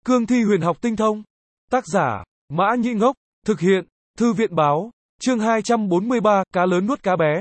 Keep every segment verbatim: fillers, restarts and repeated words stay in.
Cương thi huyền học tinh thông. Tác giả, Mã Nhĩ Ngốc. Thực hiện, Thư viện báo. Chương hai trăm bốn mươi ba, cá lớn nuốt cá bé.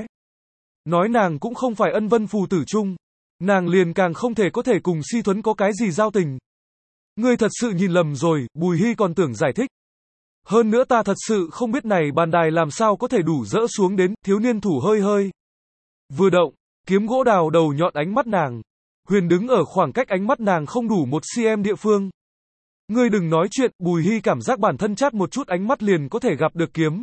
Nói nàng cũng không phải ân vân phù tử chung. Nàng liền càng không thể có thể cùng Si Thuấn có cái gì giao tình. Ngươi thật sự nhìn lầm rồi, Bùi Hy còn tưởng giải thích. Hơn nữa ta thật sự không biết này bàn đài làm sao có thể đủ dỡ xuống đến, thiếu niên thủ hơi hơi. Vừa động, kiếm gỗ đào đầu nhọn ánh mắt nàng. Huyền đứng ở khoảng cách ánh mắt nàng không đủ một cm địa phương. Ngươi đừng nói chuyện, Bùi Hy cảm giác bản thân chát một chút ánh mắt liền có thể gặp được kiếm.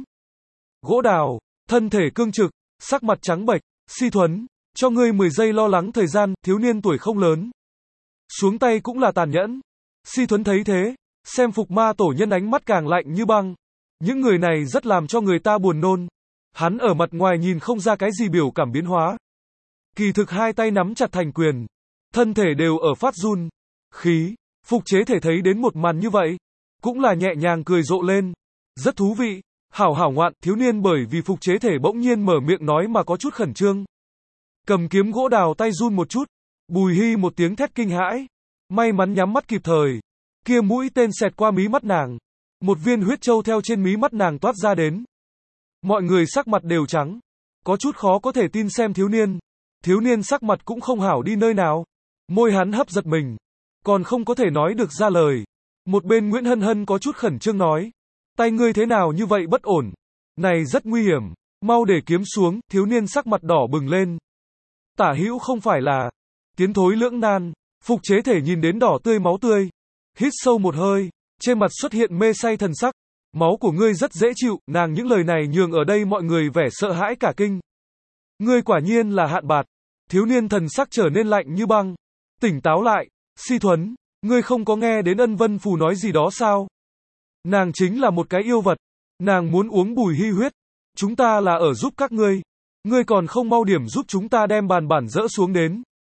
Gỗ đào, thân thể cương trực, sắc mặt trắng bệch, Si Thuấn, cho ngươi mười giây lo lắng thời gian, thiếu niên tuổi không lớn. Xuống tay cũng là tàn nhẫn. Si Thuấn thấy thế, xem phục ma tổ nhân ánh mắt càng lạnh như băng. Những người này rất làm cho người ta buồn nôn. Hắn ở mặt ngoài nhìn không ra cái gì biểu cảm biến hóa. Kỳ thực hai tay nắm chặt thành quyền. Thân thể đều ở phát run. Khí, phục chế thể thấy đến một màn như vậy. Cũng là nhẹ nhàng cười rộ lên. Rất thú vị. Hảo hảo ngoạn, thiếu niên bởi vì phục chế thể bỗng nhiên mở miệng nói mà có chút khẩn trương. Cầm kiếm gỗ đào tay run một chút. Bùi Hy một tiếng thét kinh hãi. May mắn nhắm mắt kịp thời. Kia mũi tên xẹt qua mí mắt nàng. Một viên huyết châu theo trên mí mắt nàng toát ra đến. Mọi người sắc mặt đều trắng. Có chút khó có thể tin xem thiếu niên. Thiếu niên sắc mặt cũng không hảo đi nơi nào. Môi hắn hấp giật mình. Còn không có thể nói được ra lời. Một bên Nguyễn Hân Hân có chút khẩn trương nói. Tay ngươi thế nào như vậy bất ổn. Này rất nguy hiểm. Mau để kiếm xuống, thiếu niên sắc mặt đỏ bừng lên. Tả hữu không phải là. Tiến thối lưỡng nan. Phục chế thể nhìn đến đỏ tươi máu tươi. Hít sâu một hơi. Trên mặt xuất hiện mê say thần sắc. Máu của ngươi rất dễ chịu, nàng những lời này nhường ở đây mọi người vẻ sợ hãi cả kinh. Ngươi quả nhiên là Hạn Bạt. Thiếu niên thần sắc trở nên lạnh như băng. Tỉnh táo lại, Si Thuấn, ngươi không có nghe đến ân vân phù nói gì đó sao? Nàng chính là một cái yêu vật. Nàng muốn uống Bùi Hy huyết. Chúng ta là ở giúp các ngươi. Ngươi còn không mau điểm giúp chúng ta đem bàn bản dỡ xuống đến.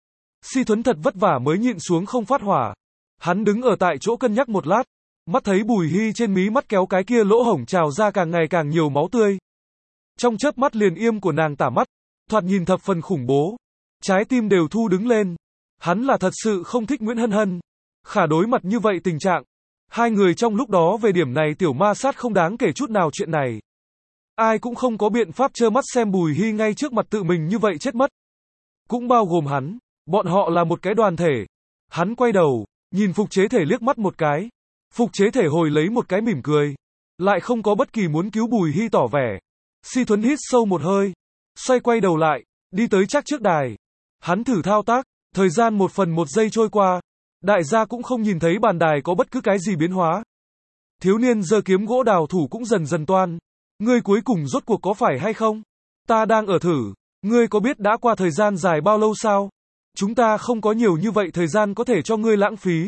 Si Thuấn thật vất vả mới nhịn xuống không phát hỏa. Hắn đứng ở tại chỗ cân nhắc một lát. Mắt thấy Bùi Hy trên mí mắt kéo cái kia lỗ hổng trào ra càng ngày càng nhiều máu tươi. Trong chớp mắt liền yêm của nàng tả mắt. Thoạt nhìn thập phần khủng bố. Trái tim đều thu đứng lên. Hắn là thật sự không thích Nguyễn Hân Hân. Khả đối mặt như vậy tình trạng. Hai người trong lúc đó về điểm này tiểu ma sát không đáng kể chút nào chuyện này. Ai cũng không có biện pháp trơ mắt xem Bùi Hy ngay trước mặt tự mình như vậy chết mất. Cũng bao gồm hắn. Bọn họ là một cái đoàn thể. Hắn quay đầu, nhìn phục chế thể liếc mắt một cái. Phục chế thể hồi lấy một cái mỉm cười. Lại không có bất kỳ muốn cứu Bùi Hy tỏ vẻ. Si Thuấn hít sâu một hơi. Xoay quay đầu lại, đi tới chắc trước đài. Hắn thử thao tác, thời gian một phần một giây trôi qua. Đại gia cũng không nhìn thấy bàn đài có bất cứ cái gì biến hóa. Thiếu niên giơ kiếm gỗ đào thủ cũng dần dần toan. Ngươi cuối cùng rốt cuộc có phải hay không? Ta đang ở thử. Ngươi có biết đã qua thời gian dài bao lâu sao? Chúng ta không có nhiều như vậy thời gian có thể cho ngươi lãng phí.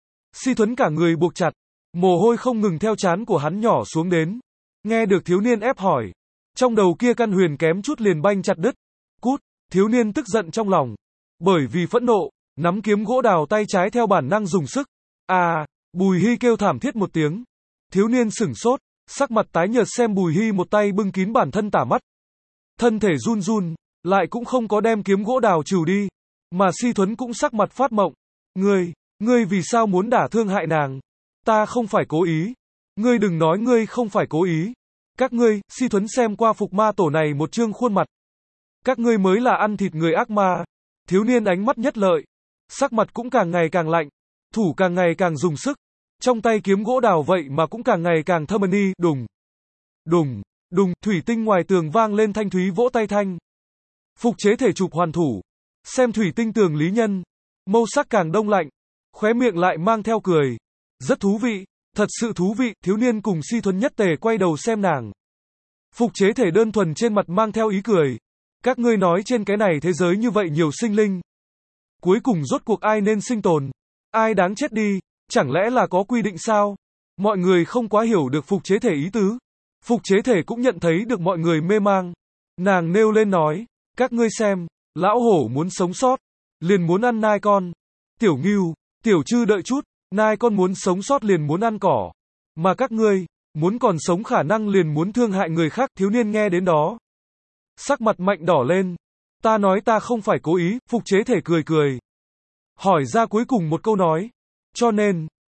Si Thuấn cả người buộc chặt. Mồ hôi không ngừng theo trán của hắn nhỏ xuống đến. Nghe được thiếu niên ép hỏi. Trong đầu kia căn huyền kém chút liền banh chặt đứt. Cút, thiếu niên tức giận trong lòng. Bởi vì phẫn nộ, nắm kiếm gỗ đào tay trái theo bản năng dùng sức. À, Bùi Hy kêu thảm thiết một tiếng. Thiếu niên sửng sốt, sắc mặt tái nhợt xem Bùi Hy một tay bưng kín bản thân tả mắt. Thân thể run run, lại cũng không có đem kiếm gỗ đào trừ đi. Mà Si Thuấn cũng sắc mặt phát mộng. Ngươi, ngươi vì sao muốn đả thương hại nàng? Ta không phải cố ý. Ngươi đừng nói ngươi không phải cố ý. Các ngươi, Si Thuấn xem qua phục ma tổ này một trương khuôn mặt. Các ngươi mới là ăn thịt người ác ma. Thiếu niên ánh mắt nhất lợi. Sắc mặt cũng càng ngày càng lạnh. Thủ càng ngày càng dùng sức. Trong tay kiếm gỗ đào vậy mà cũng càng ngày càng thâm ni, đùng. Đùng, đùng, thủy tinh ngoài tường vang lên thanh thúy vỗ tay thanh. Phục chế thể chụp hoàn thủ. Xem thủy tinh tường lý nhân. Màu sắc càng đông lạnh. Khóe miệng lại mang theo cười. Rất thú vị, thật sự thú vị, thiếu niên cùng Si Thuấn nhất tề quay đầu xem nàng. Phục chế thể đơn thuần trên mặt mang theo ý cười. Các ngươi nói trên cái này thế giới như vậy nhiều sinh linh. Cuối cùng rốt cuộc ai nên sinh tồn? Ai đáng chết đi? Chẳng lẽ là có quy định sao? Mọi người không quá hiểu được phục chế thể ý tứ. Phục chế thể cũng nhận thấy được mọi người mê mang. Nàng nêu lên nói, các ngươi xem, lão hổ muốn sống sót, liền muốn ăn nai con. Tiểu ngưu, tiểu trư đợi chút, nai con muốn sống sót liền muốn ăn cỏ. Mà các ngươi, muốn còn sống khả năng liền muốn thương hại người khác. Thiếu niên nghe đến đó. Sắc mặt mạnh đỏ lên. Ta nói ta không phải cố ý, phục chế thể cười cười. Hỏi ra cuối cùng một câu nói. Cho nên,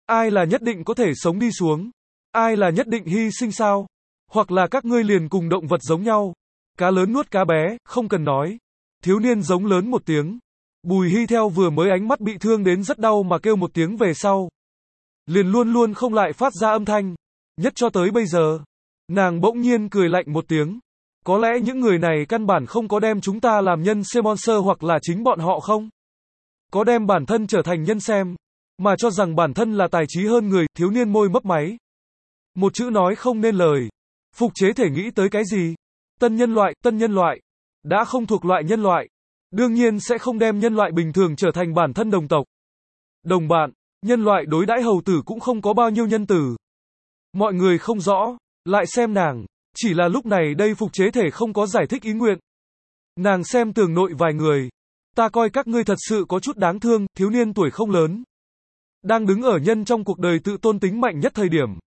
Ai là nhất định có thể sống đi xuống? Ai là nhất định hy sinh sao? Hoặc là các ngươi liền cùng động vật giống nhau? Cá lớn nuốt cá bé, không cần nói. Thiếu niên giống lớn một tiếng. Bùi Hy theo vừa mới ánh mắt bị thương đến rất đau mà kêu một tiếng về sau. Liền luôn luôn không lại phát ra âm thanh. Nhất cho tới bây giờ. Nàng bỗng nhiên cười lạnh một tiếng. Có lẽ những người này căn bản không có đem chúng ta làm nhân xem monster hoặc là chính bọn họ không? Có đem bản thân trở thành nhân xem, mà cho rằng bản thân là tài trí hơn người, thiếu niên môi mấp máy. Một chữ nói không nên lời. Phục chế thể nghĩ tới cái gì? Tân nhân loại, tân nhân loại. Đã không thuộc loại nhân loại. Đương nhiên sẽ không đem nhân loại bình thường trở thành bản thân đồng tộc. Đồng bạn, nhân loại đối đãi hầu tử cũng không có bao nhiêu nhân tử. Mọi người không rõ, lại xem nàng. Chỉ là lúc này đây phục chế thể không có giải thích ý nguyện. Nàng xem tường nội vài người. Ta coi các ngươi thật sự có chút đáng thương, thiếu niên tuổi không lớn. Đang đứng ở nhân trong cuộc đời tự tôn tính mạnh nhất thời điểm.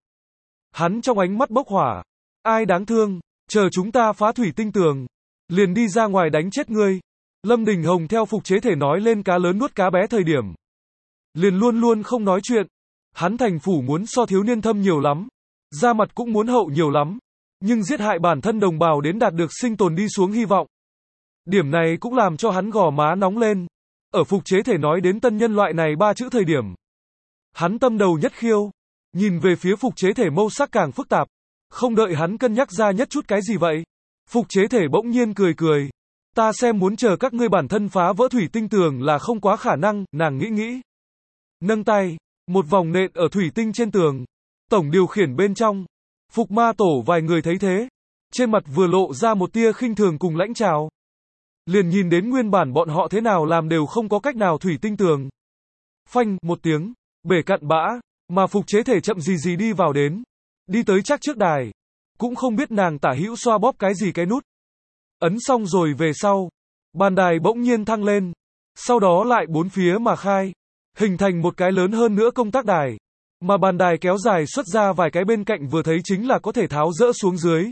Hắn trong ánh mắt bốc hỏa. Ai đáng thương, chờ chúng ta phá thủy tinh tường. Liền đi ra ngoài đánh chết ngươi. Lâm Đình Hồng theo phục chế thể nói lên cá lớn nuốt cá bé thời điểm. Liền luôn luôn không nói chuyện. Hắn thành phủ muốn so thiếu niên thâm nhiều lắm. Da mặt cũng muốn hậu nhiều lắm. Nhưng giết hại bản thân đồng bào đến đạt được sinh tồn đi xuống hy vọng. Điểm này cũng làm cho hắn gò má nóng lên. Ở phục chế thể nói đến tân nhân loại này ba chữ thời điểm. Hắn tâm đầu nhất khiêu. Nhìn về phía phục chế thể mâu sắc càng phức tạp. Không đợi hắn cân nhắc ra nhất chút cái gì vậy. Phục chế thể bỗng nhiên cười cười. Ta xem muốn chờ các ngươi bản thân phá vỡ thủy tinh tường là không quá khả năng, nàng nghĩ nghĩ. Nâng tay, một vòng nện ở thủy tinh trên tường. Tổng điều khiển bên trong. Phục ma tổ vài người thấy thế. Trên mặt vừa lộ ra một tia khinh thường cùng lãnh trào. Liền nhìn đến nguyên bản bọn họ thế nào làm đều không có cách nào thủy tinh tường. Phanh, một tiếng, bể cặn bã, mà phục chế thể chậm gì gì đi vào đến. Đi tới chắc trước đài. Cũng không biết nàng tả hữu xoa bóp cái gì cái nút. Ấn xong rồi về sau. Bàn đài bỗng nhiên thăng lên. Sau đó lại bốn phía mà khai. Hình thành một cái lớn hơn nữa công tác đài. Mà bàn đài kéo dài xuất ra vài cái bên cạnh vừa thấy chính là có thể tháo dỡ xuống dưới.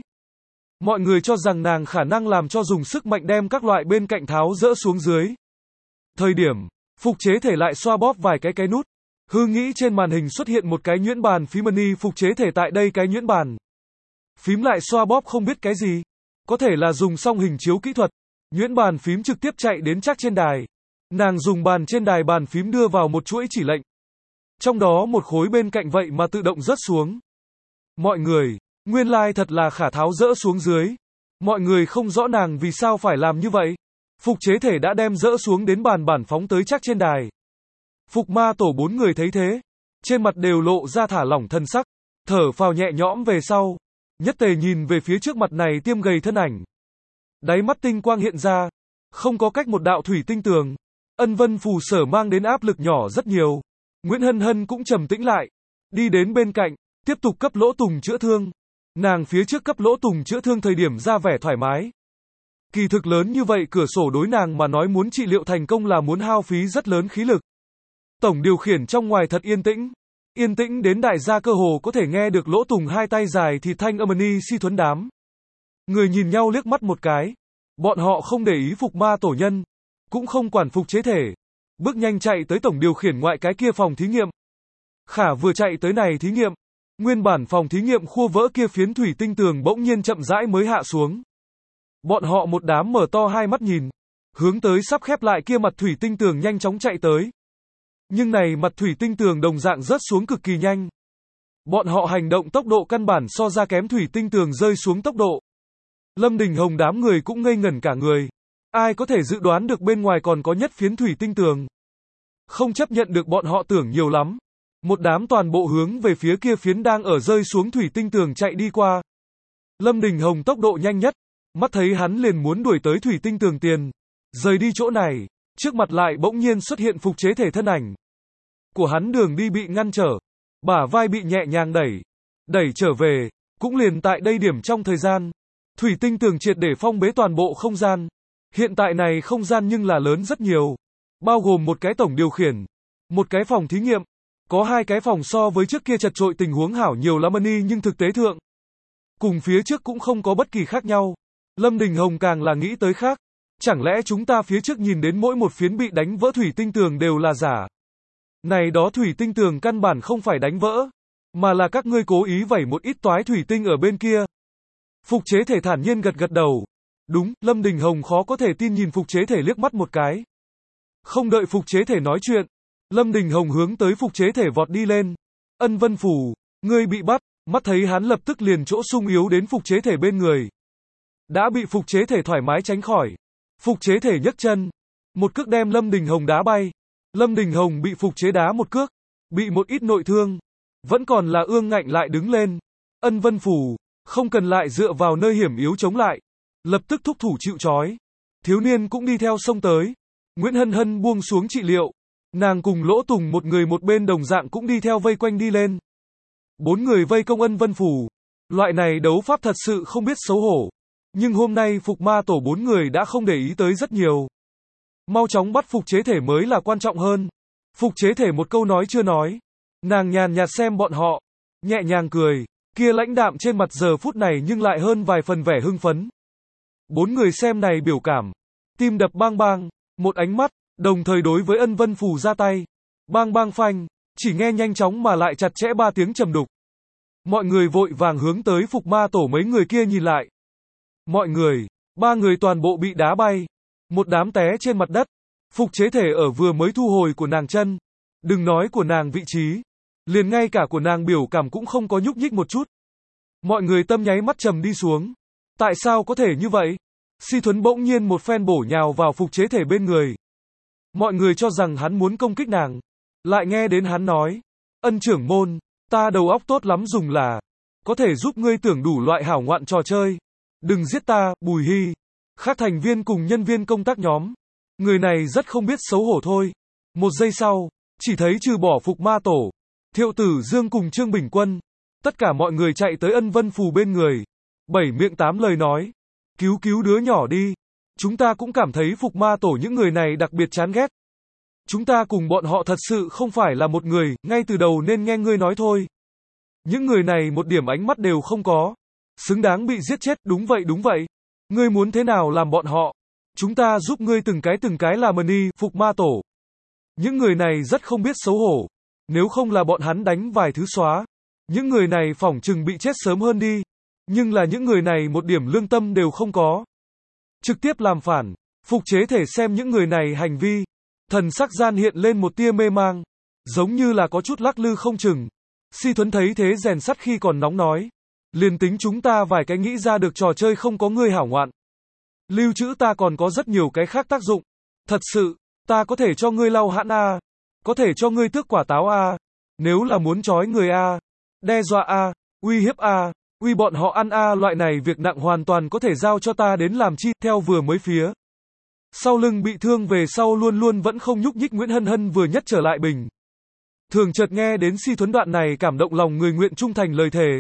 Mọi người cho rằng nàng khả năng làm cho dùng sức mạnh đem các loại bên cạnh tháo dỡ xuống dưới. Thời điểm, phục chế thể lại xoa bóp vài cái cái nút. Hư nghĩ trên màn hình xuất hiện một cái nhuyễn bàn phím mini phục chế thể tại đây cái nhuyễn bàn. Phím lại xoa bóp không biết cái gì. Có thể là dùng xong hình chiếu kỹ thuật. Nhuyễn bàn phím trực tiếp chạy đến chắc trên đài. Nàng dùng bàn trên đài bàn phím đưa vào một chuỗi chỉ lệnh. Trong đó một khối bên cạnh vậy mà tự động rớt xuống. Mọi người, nguyên lai like thật là khả tháo rỡ xuống dưới. Mọi người không rõ nàng vì sao phải làm như vậy. Phục chế thể đã đem rỡ xuống đến bàn bản phóng tới chắc trên đài. Phục ma tổ bốn người thấy thế. Trên mặt đều lộ ra thả lỏng thân sắc. Thở phào nhẹ nhõm về sau. Nhất tề nhìn về phía trước mặt này tiêm gầy thân ảnh. Đáy mắt tinh quang hiện ra. Không có cách một đạo thủy tinh tường. Ân vân phù sở mang đến áp lực nhỏ rất nhiều. Nguyễn Hân Hân cũng trầm tĩnh lại. Đi đến bên cạnh. Tiếp tục cấp Lỗ Tùng chữa thương. Nàng phía trước cấp Lỗ Tùng chữa thương thời điểm ra vẻ thoải mái. Kỳ thực lớn như vậy cửa sổ đối nàng mà nói muốn trị liệu thành công là muốn hao phí rất lớn khí lực. Tổng điều khiển trong ngoài thật yên tĩnh. Yên tĩnh đến đại gia cơ hồ có thể nghe được Lỗ Tùng hai tay dài thì thanh âm ni si thuấn đám. Người nhìn nhau liếc mắt một cái. Bọn họ không để ý phục ma tổ nhân. Cũng không quản phục chế thể. Bước nhanh chạy tới tổng điều khiển ngoại cái kia phòng thí nghiệm. Khả vừa chạy tới này thí nghiệm. Nguyên bản phòng thí nghiệm khua vỡ kia phiến thủy tinh tường bỗng nhiên chậm rãi mới hạ xuống. Bọn họ một đám mở to hai mắt nhìn. Hướng tới sắp khép lại kia mặt thủy tinh tường nhanh chóng chạy tới. Nhưng này mặt thủy tinh tường đồng dạng rớt xuống cực kỳ nhanh. Bọn họ hành động tốc độ căn bản so ra kém thủy tinh tường rơi xuống tốc độ. Lâm Đình Hồng đám người cũng ngây ngẩn cả người. Ai có thể dự đoán được bên ngoài còn có nhất phiến thủy tinh tường. Không chấp nhận được bọn họ tưởng nhiều lắm. Một đám toàn bộ hướng về phía kia phiến đang ở rơi xuống thủy tinh tường chạy đi qua. Lâm Đình Hồng tốc độ nhanh nhất. Mắt thấy hắn liền muốn đuổi tới thủy tinh tường tiền. Rời đi chỗ này. Trước mặt lại bỗng nhiên xuất hiện phục chế thể thân ảnh. Của hắn đường đi bị ngăn trở. Bả vai bị nhẹ nhàng đẩy. Đẩy trở về. Cũng liền tại đây điểm trong thời gian. Thủy tinh tường triệt để phong bế toàn bộ không gian. Hiện tại này không gian nhưng là lớn rất nhiều. Bao gồm một cái tổng điều khiển. Một cái phòng thí nghiệm. Có hai cái phòng so với trước kia chật trội tình huống hảo nhiều lắm ni nhưng thực tế thượng. Cùng phía trước cũng không có bất kỳ khác nhau. Lâm Đình Hồng càng là nghĩ tới khác. Chẳng lẽ chúng ta phía trước nhìn đến mỗi một phiến bị đánh vỡ thủy tinh tường đều là giả. Này đó thủy tinh tường căn bản không phải đánh vỡ, mà là các ngươi cố ý vẩy một ít toái thủy tinh ở bên kia. Phục chế thể thản nhiên gật gật đầu. Đúng, Lâm Đình Hồng khó có thể tin nhìn phục chế thể liếc mắt một cái. Không đợi phục chế thể nói chuyện, Lâm Đình Hồng hướng tới phục chế thể vọt đi lên. Ân Vân Phù, ngươi bị bắt, mắt thấy hắn lập tức liền chỗ sung yếu đến phục chế thể bên người. Đã bị phục chế thể thoải mái tránh khỏi. Phục chế thể nhấc chân, một cước đem Lâm Đình Hồng đá bay. Lâm Đình Hồng bị phục chế đá một cước, bị một ít nội thương, vẫn còn là ương ngạnh lại đứng lên. Ân Vân Phù, không cần lại dựa vào nơi hiểm yếu chống lại, lập tức thúc thủ chịu trói. Thiếu niên cũng đi theo xông tới. Nguyễn Hân Hân buông xuống trị liệu, nàng cùng Lỗ Tùng một người một bên đồng dạng cũng đi theo vây quanh đi lên. Bốn người vây công Ân Vân Phù, loại này đấu pháp thật sự không biết xấu hổ. Nhưng hôm nay phục ma tổ bốn người đã không để ý tới rất nhiều. Mau chóng bắt phục chế thể mới là quan trọng hơn. Phục chế thể một câu nói chưa nói, nàng nhàn nhạt xem bọn họ, nhẹ nhàng cười, kia lãnh đạm trên mặt giờ phút này nhưng lại hơn vài phần vẻ hưng phấn. Bốn người xem này biểu cảm, tim đập bang bang, một ánh mắt, đồng thời đối với Ân Vân Phù ra tay. Bang bang phanh, chỉ nghe nhanh chóng mà lại chặt chẽ ba tiếng trầm đục. Mọi người vội vàng hướng tới phục ma tổ mấy người kia nhìn lại. Mọi người, ba người toàn bộ bị đá bay, một đám té trên mặt đất. Phục chế thể ở vừa mới thu hồi của nàng chân, đừng nói của nàng vị trí, liền ngay cả của nàng biểu cảm cũng không có nhúc nhích một chút. Mọi người tâm nháy mắt trầm đi xuống. Tại sao có thể như vậy? Si Thuấn bỗng nhiên một phen bổ nhào vào phục chế thể bên người. Mọi người cho rằng hắn muốn công kích nàng, lại nghe đến hắn nói, Ân trưởng môn, ta đầu óc tốt lắm dùng là, có thể giúp ngươi tưởng đủ loại hảo ngoạn trò chơi. Đừng giết ta, Bùi Hy. Khác thành viên cùng nhân viên công tác nhóm. Người này rất không biết xấu hổ thôi. Một giây sau, chỉ thấy trừ bỏ phục ma tổ, Thiệu Tử Dương cùng Trương Bình Quân, tất cả mọi người chạy tới Ân Vân Phù bên người. Bảy miệng tám lời nói, cứu cứu đứa nhỏ đi. Chúng ta cũng cảm thấy phục ma tổ những người này đặc biệt chán ghét. Chúng ta cùng bọn họ thật sự không phải là một người, ngay từ đầu nên nghe ngươi nói thôi. Những người này một điểm ánh mắt đều không có. Xứng đáng bị giết chết, đúng vậy đúng vậy. Ngươi muốn thế nào làm bọn họ? Chúng ta giúp ngươi từng cái từng cái làm đi, phục ma tổ. Những người này rất không biết xấu hổ. Nếu không là bọn hắn đánh vài thứ xóa, những người này phỏng chừng bị chết sớm hơn đi. Nhưng là những người này một điểm lương tâm đều không có. Trực tiếp làm phản, phục chế thể xem những người này hành vi. Thần sắc gian hiện lên một tia mê mang. Giống như là có chút lắc lư không chừng. Si Thuấn thấy thế rèn sắt khi còn nóng nói. Liền tính chúng ta vài cái nghĩ ra được trò chơi không có ngươi hảo ngoạn. Lưu trữ ta còn có rất nhiều cái khác tác dụng. Thật sự, ta có thể cho ngươi lau hãn A. Có thể cho ngươi tước quả táo A. Nếu là muốn trói người A. Đe dọa A. Uy hiếp A. Uy bọn họ ăn A, loại này việc nặng hoàn toàn có thể giao cho ta đến làm chi. Theo vừa mới phía sau lưng bị thương về sau luôn luôn vẫn không nhúc nhích Nguyễn Hân Hân vừa nhất trở lại bình thường chợt nghe đến Si Thuấn đoạn này cảm động lòng người nguyện trung thành lời thề.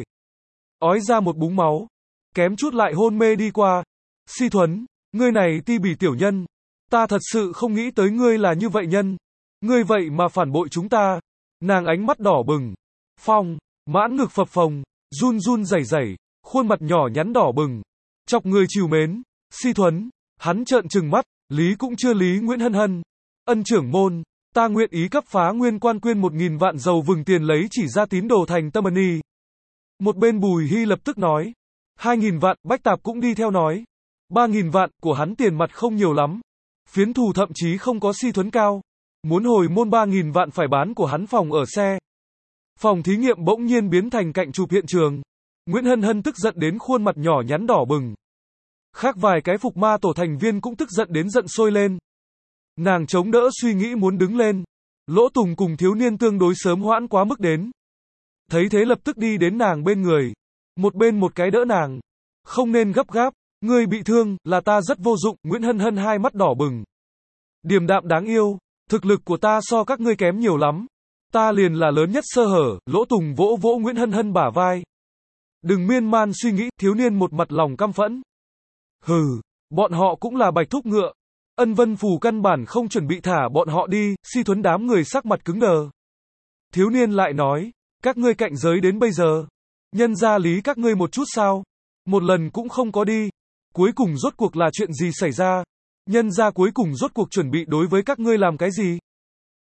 Ói ra một búng máu, kém chút lại hôn mê đi qua. Si Thuấn, ngươi này ti bỉ tiểu nhân, ta thật sự không nghĩ tới ngươi là như vậy nhân. Ngươi vậy mà phản bội chúng ta. Nàng ánh mắt đỏ bừng, phong, mãn ngực phập phồng, run run rẩy rẩy, khuôn mặt nhỏ nhắn đỏ bừng, chọc người trìu mến. Si Thuấn, hắn trợn trừng mắt, lý cũng chưa lý Nguyễn Hân Hân. Ân trưởng môn, ta nguyện ý cấp phá nguyên quan quyên một nghìn vạn dầu vừng tiền lấy chỉ ra tín đồ thành tâm ni. Một bên Bùi Hy lập tức nói. Hai nghìn vạn, Bách Tạp cũng đi theo nói. Ba nghìn vạn, của hắn tiền mặt không nhiều lắm. Phiến thù thậm chí không có Si Thuấn cao. Muốn hồi môn ba nghìn vạn phải bán của hắn phòng ở xe. Phòng thí nghiệm bỗng nhiên biến thành cạnh chụp hiện trường. Nguyễn Hân Hân tức giận đến khuôn mặt nhỏ nhắn đỏ bừng. Khác vài cái phục ma tổ thành viên cũng tức giận đến giận sôi lên. Nàng chống đỡ suy nghĩ muốn đứng lên. Lỗ Tùng cùng thiếu niên tương đối sớm hoãn quá mức đến. Thấy thế lập tức đi đến nàng bên người. Một bên một cái đỡ nàng. Không nên gấp gáp, ngươi bị thương, là ta rất vô dụng. Nguyễn Hân Hân hai mắt đỏ bừng. Điềm đạm đáng yêu, thực lực của ta so các ngươi kém nhiều lắm. Ta liền là lớn nhất sơ hở. Lỗ Tùng vỗ vỗ Nguyễn Hân Hân bả vai. Đừng miên man suy nghĩ, thiếu niên một mặt lòng căm phẫn. Hừ, bọn họ cũng là bạch thúc ngựa. Ân Vân Phù căn bản không chuẩn bị thả bọn họ đi. Si Thuấn đám người sắc mặt cứng đờ. Thiếu niên lại nói, các ngươi cạnh giới đến bây giờ, nhân ra lý các ngươi một chút sao? Một lần cũng không có đi. Cuối cùng rốt cuộc là chuyện gì xảy ra? Nhân ra cuối cùng rốt cuộc chuẩn bị đối với các ngươi làm cái gì?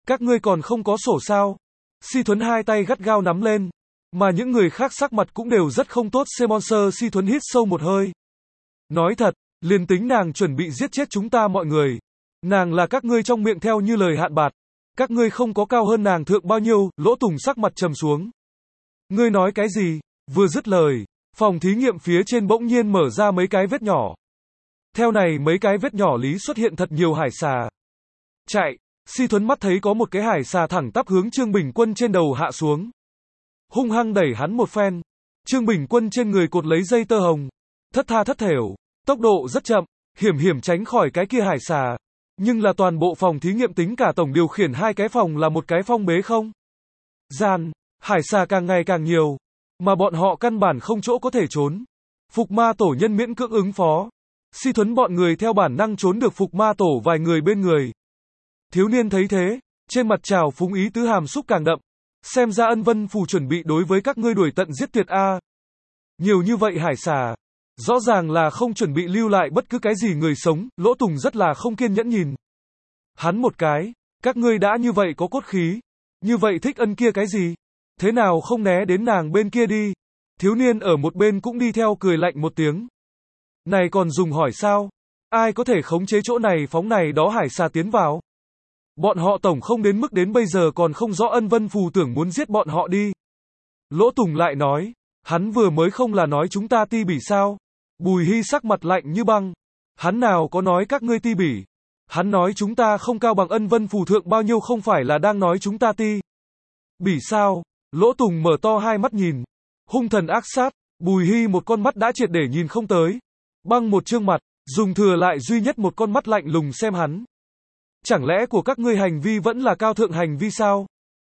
Các ngươi còn không có sổ sao? Si Thuấn hai tay gắt gao nắm lên. Mà những người khác sắc mặt cũng đều rất không tốt. Monster Si Thuấn hít sâu một hơi. Nói thật, liền tính nàng chuẩn bị giết chết chúng ta mọi người. Nàng là các ngươi trong miệng theo như lời Hạn Bạt. Các ngươi không có cao hơn nàng thượng bao nhiêu. Lỗ Tùng sắc mặt trầm xuống. Ngươi nói cái gì? Vừa dứt lời, phòng thí nghiệm phía trên bỗng nhiên mở ra mấy cái vết nhỏ. Theo này mấy cái vết nhỏ lý xuất hiện thật nhiều hải xà. Chạy, Si Thuấn mắt thấy có một cái hải xà thẳng tắp hướng Trương Bình Quân trên đầu hạ xuống. Hung hăng đẩy hắn một phen. Trương Bình Quân trên người cột lấy dây tơ hồng. Thất tha thất thểu, tốc độ rất chậm, hiểm hiểm tránh khỏi cái kia hải xà. Nhưng là toàn bộ phòng thí nghiệm tính cả tổng điều khiển hai cái phòng là một cái phong bế không? Gian, hải xà càng ngày càng nhiều. Mà bọn họ căn bản không chỗ có thể trốn. Phục ma tổ nhân miễn cưỡng ứng phó. Si Thuấn bọn người theo bản năng trốn được phục ma tổ vài người bên người. Thiếu niên thấy thế, trên mặt trào phúng ý tứ hàm xúc càng đậm. Xem ra Ân Vân Phù chuẩn bị đối với các ngươi đuổi tận giết tuyệt a. Nhiều như vậy hải xà, rõ ràng là không chuẩn bị lưu lại bất cứ cái gì người sống. Lỗ Tùng rất là không kiên nhẫn nhìn hắn một cái. Các ngươi đã như vậy có cốt khí, như vậy thích Ân kia cái gì? Thế nào không né đến nàng bên kia đi? Thiếu niên ở một bên cũng đi theo cười lạnh một tiếng. Này còn dùng hỏi sao? Ai có thể khống chế chỗ này phóng này đó hải xà tiến vào? Bọn họ tổng không đến mức đến bây giờ còn không rõ Ân Vân Phù tưởng muốn giết bọn họ đi. Lỗ Tùng lại nói, hắn vừa mới không là nói chúng ta ti bỉ sao? Bùi Hy sắc mặt lạnh như băng. Hắn nào có nói các ngươi ti bỉ? Hắn nói chúng ta không cao bằng Ân Vân Phù thượng bao nhiêu, không phải là đang nói chúng ta ti bỉ sao? Lỗ Tùng mở to hai mắt nhìn. Hung thần ác sát. Bùi Hy một con mắt đã triệt để nhìn không tới. Băng một trương mặt, dùng thừa lại duy nhất một con mắt lạnh lùng xem hắn. Chẳng lẽ của các ngươi hành vi vẫn là cao thượng hành vi sao?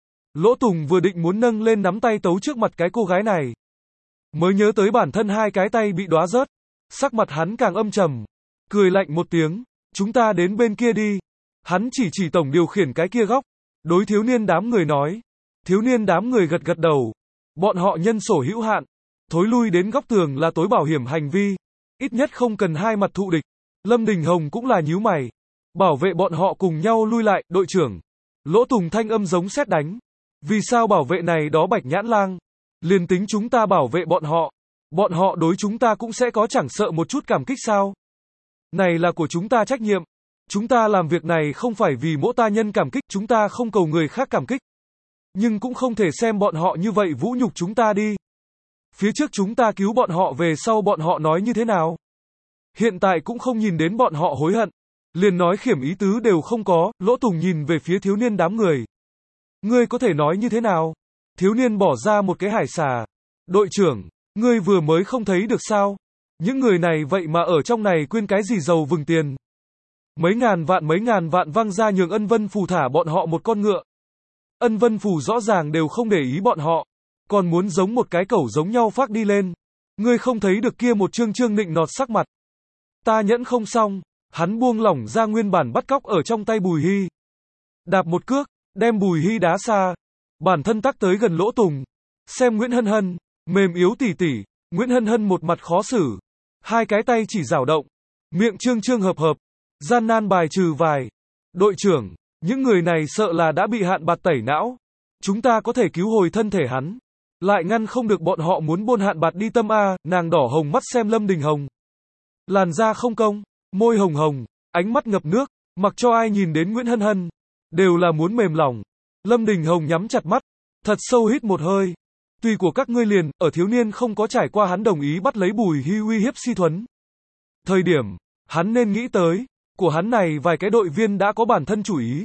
Lỗ Tùng vừa định muốn nâng lên nắm tay tấu trước mặt cái cô gái này. Mới nhớ tới bản thân hai cái tay bị đóa rớt. Sắc mặt hắn càng âm trầm. Cười lạnh một tiếng. Chúng ta đến bên kia đi. Hắn chỉ chỉ tổng điều khiển cái kia góc. Đối thiếu niên đám người nói. Thiếu niên đám người gật gật đầu. Bọn họ nhân sổ hữu hạn. Thối lui đến góc tường là tối bảo hiểm hành vi. Ít nhất không cần hai mặt thụ địch. Lâm Đình Hồng cũng là nhíu mày. Bảo vệ bọn họ cùng nhau lui lại, đội trưởng. Lỗ Tùng thanh âm giống sét đánh. Vì sao bảo vệ này đó Bạch Nhãn Lang? Liền tính chúng ta bảo vệ bọn họ. Bọn họ đối chúng ta cũng sẽ có chẳng sợ một chút cảm kích sao? Này là của chúng ta trách nhiệm. Chúng ta làm việc này không phải vì mỗi ta nhân cảm kích, chúng ta không cầu người khác cảm kích. Nhưng cũng không thể xem bọn họ như vậy vũ nhục chúng ta đi. Phía trước chúng ta cứu bọn họ, về sau bọn họ nói như thế nào? Hiện tại cũng không nhìn đến bọn họ hối hận. Liền nói khiểm ý tứ đều không có. Lỗ Tùng nhìn về phía thiếu niên đám người. Ngươi có thể nói như thế nào? Thiếu niên bỏ ra một cái hải xà. Đội trưởng, ngươi vừa mới không thấy được sao? Những người này vậy mà ở trong này quên cái gì giàu vừng tiền. Mấy ngàn vạn mấy ngàn vạn văng ra nhường Ân Vân Phù thả bọn họ một con ngựa. Ân Vân Phù rõ ràng đều không để ý bọn họ. Còn muốn giống một cái cẩu giống nhau phát đi lên. Ngươi không thấy được kia một trương trương nịnh nọt sắc mặt. Ta nhẫn không xong. Hắn buông lỏng ra nguyên bản bắt cóc ở trong tay Bùi Hy. Đạp một cước, đem Bùi Hy đá xa. Bản thân tắc tới gần Lỗ Tùng. Xem Nguyễn Hân Hân, mềm yếu tỉ tỉ. Nguyễn Hân Hân một mặt khó xử. Hai cái tay chỉ rảo động. Miệng trương trương hợp hợp. Gian nan bài trừ vài. Đội trưởng, những người này sợ là đã bị Hạn Bạt tẩy não. Chúng ta có thể cứu hồi thân thể hắn. Lại ngăn không được bọn họ muốn buôn Hạn Bạt đi tâm A. Nàng đỏ hồng mắt xem Lâm Đình Hồng. Làn da không công. Môi hồng hồng, ánh mắt ngập nước, mặc cho ai nhìn đến Nguyễn Hân Hân, đều là muốn mềm lòng. Lâm Đình Hồng nhắm chặt mắt, thật sâu hít một hơi. Tùy của các ngươi liền, ở thiếu niên không có trải qua hắn đồng ý bắt lấy Bùi Hy uy hiếp Si Thuấn. Thời điểm, hắn nên nghĩ tới, của hắn này vài cái đội viên đã có bản thân chủ ý.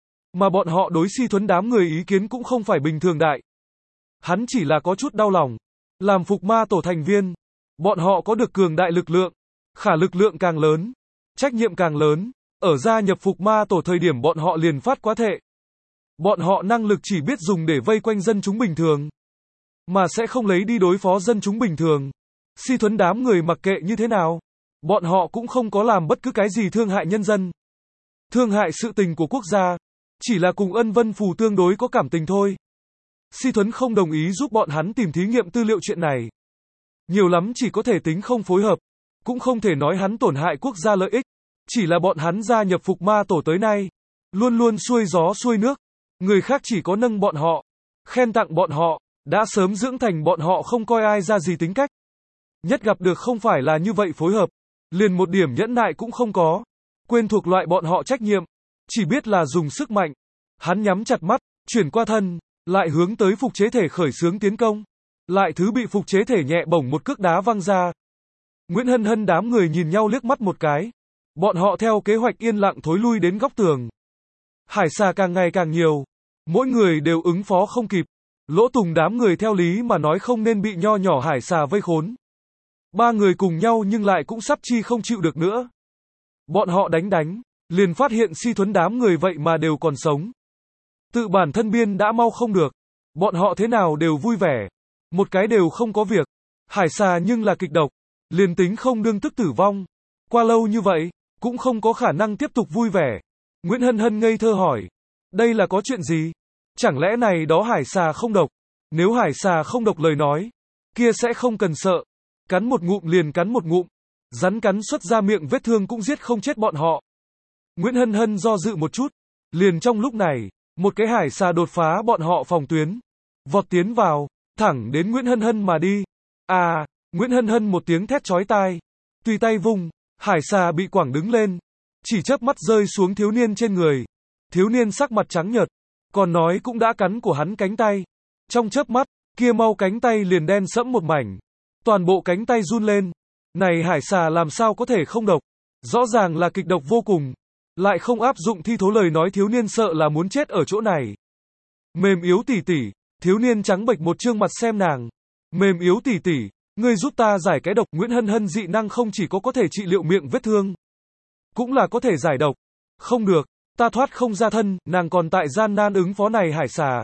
Mà bọn họ đối Si Thuấn đám người ý kiến cũng không phải bình thường đại. Hắn chỉ là có chút đau lòng. Làm phục ma tổ thành viên, bọn họ có được cường đại lực lượng. Khả lực lượng càng lớn, trách nhiệm càng lớn. Ở gia nhập phục ma tổ thời điểm bọn họ liền phát quá thệ. Bọn họ năng lực chỉ biết dùng để vây quanh dân chúng bình thường, mà sẽ không lấy đi đối phó dân chúng bình thường. Si Thuấn đám người mặc kệ như thế nào, bọn họ cũng không có làm bất cứ cái gì thương hại nhân dân, thương hại sự tình của quốc gia. Chỉ là cùng Ân Vân Phù tương đối có cảm tình thôi. Si Thuấn không đồng ý giúp bọn hắn tìm thí nghiệm tư liệu chuyện này. Nhiều lắm chỉ có thể tính không phối hợp. Cũng không thể nói hắn tổn hại quốc gia lợi ích. Chỉ là bọn hắn gia nhập phục ma tổ tới nay, luôn luôn xuôi gió xuôi nước. Người khác chỉ có nâng bọn họ, khen tặng bọn họ, đã sớm dưỡng thành bọn họ không coi ai ra gì tính cách. Nhất gặp được không phải là như vậy phối hợp, liền một điểm nhẫn nại cũng không có, quên thuộc loại bọn họ trách nhiệm, chỉ biết là dùng sức mạnh. Hắn nhắm chặt mắt, chuyển qua thân, lại hướng tới phục chế thể khởi xướng tiến công, lại thứ bị phục chế thể nhẹ bổng một cước đá văng ra. Nguyễn Hân Hân đám người nhìn nhau liếc mắt một cái, bọn họ theo kế hoạch yên lặng thối lui đến góc tường. Hải xà càng ngày càng nhiều, mỗi người đều ứng phó không kịp. Lỗ Tùng đám người theo lý mà nói không nên bị nho nhỏ hải xà vây khốn. Ba người cùng nhau nhưng lại cũng sắp chi không chịu được nữa. Bọn họ đánh đánh, liền phát hiện Si Thuấn đám người vậy mà đều còn sống. Tự bản thân biên đã mau không được, bọn họ thế nào đều vui vẻ, một cái đều không có việc. Hải xà nhưng là kịch độc, liền tính không đương tức tử vong, qua lâu như vậy, cũng không có khả năng tiếp tục vui vẻ. Nguyễn Hân Hân ngây thơ hỏi, đây là có chuyện gì? Chẳng lẽ này đó hải xà không độc? Nếu hải xà không độc lời nói, kia sẽ không cần sợ. Cắn một ngụm liền cắn một ngụm, rắn cắn xuất ra miệng vết thương cũng giết không chết bọn họ. Nguyễn Hân Hân do dự một chút, liền trong lúc này, một cái hải xà đột phá bọn họ phòng tuyến, vọt tiến vào, thẳng đến Nguyễn Hân Hân mà đi. À, Nguyễn Hân Hân một tiếng thét chói tai, tùy tay vung, hải xà bị quẳng đứng lên, chỉ chớp mắt rơi xuống thiếu niên trên người. Thiếu niên sắc mặt trắng nhợt, còn nói cũng đã cắn của hắn cánh tay. Trong chớp mắt, kia mau cánh tay liền đen sẫm một mảnh, toàn bộ cánh tay run lên. Này hải xà làm sao có thể không độc? Rõ ràng là kịch độc vô cùng, lại không áp dụng thi thố lời nói, thiếu niên sợ là muốn chết ở chỗ này. Mềm yếu tỷ tỷ, thiếu niên trắng bệch một trương mặt xem nàng. Mềm yếu tỷ tỷ, ngươi giúp ta giải cái độc. Nguyễn Hân Hân dị năng không chỉ có có thể trị liệu miệng vết thương, cũng là có thể giải độc. Không được, ta thoát không ra thân, nàng còn tại gian nan ứng phó này hải xà.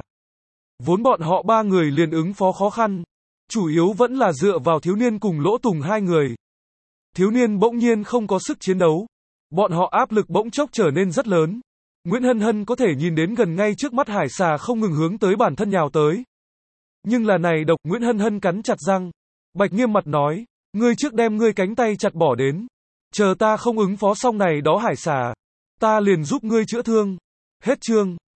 Vốn bọn họ ba người liền ứng phó khó khăn, chủ yếu vẫn là dựa vào thiếu niên cùng Lỗ Tùng hai người. Thiếu niên bỗng nhiên không có sức chiến đấu, bọn họ áp lực bỗng chốc trở nên rất lớn. Nguyễn Hân Hân có thể nhìn đến gần ngay trước mắt hải xà không ngừng hướng tới bản thân nhào tới. Nhưng là này độc. Nguyễn Hân Hân cắn chặt răng, bạch nghiêm mặt nói, ngươi trước đem ngươi cánh tay chặt bỏ đến, chờ ta không ứng phó xong này đó hải xà, ta liền giúp ngươi chữa thương. Hết chương.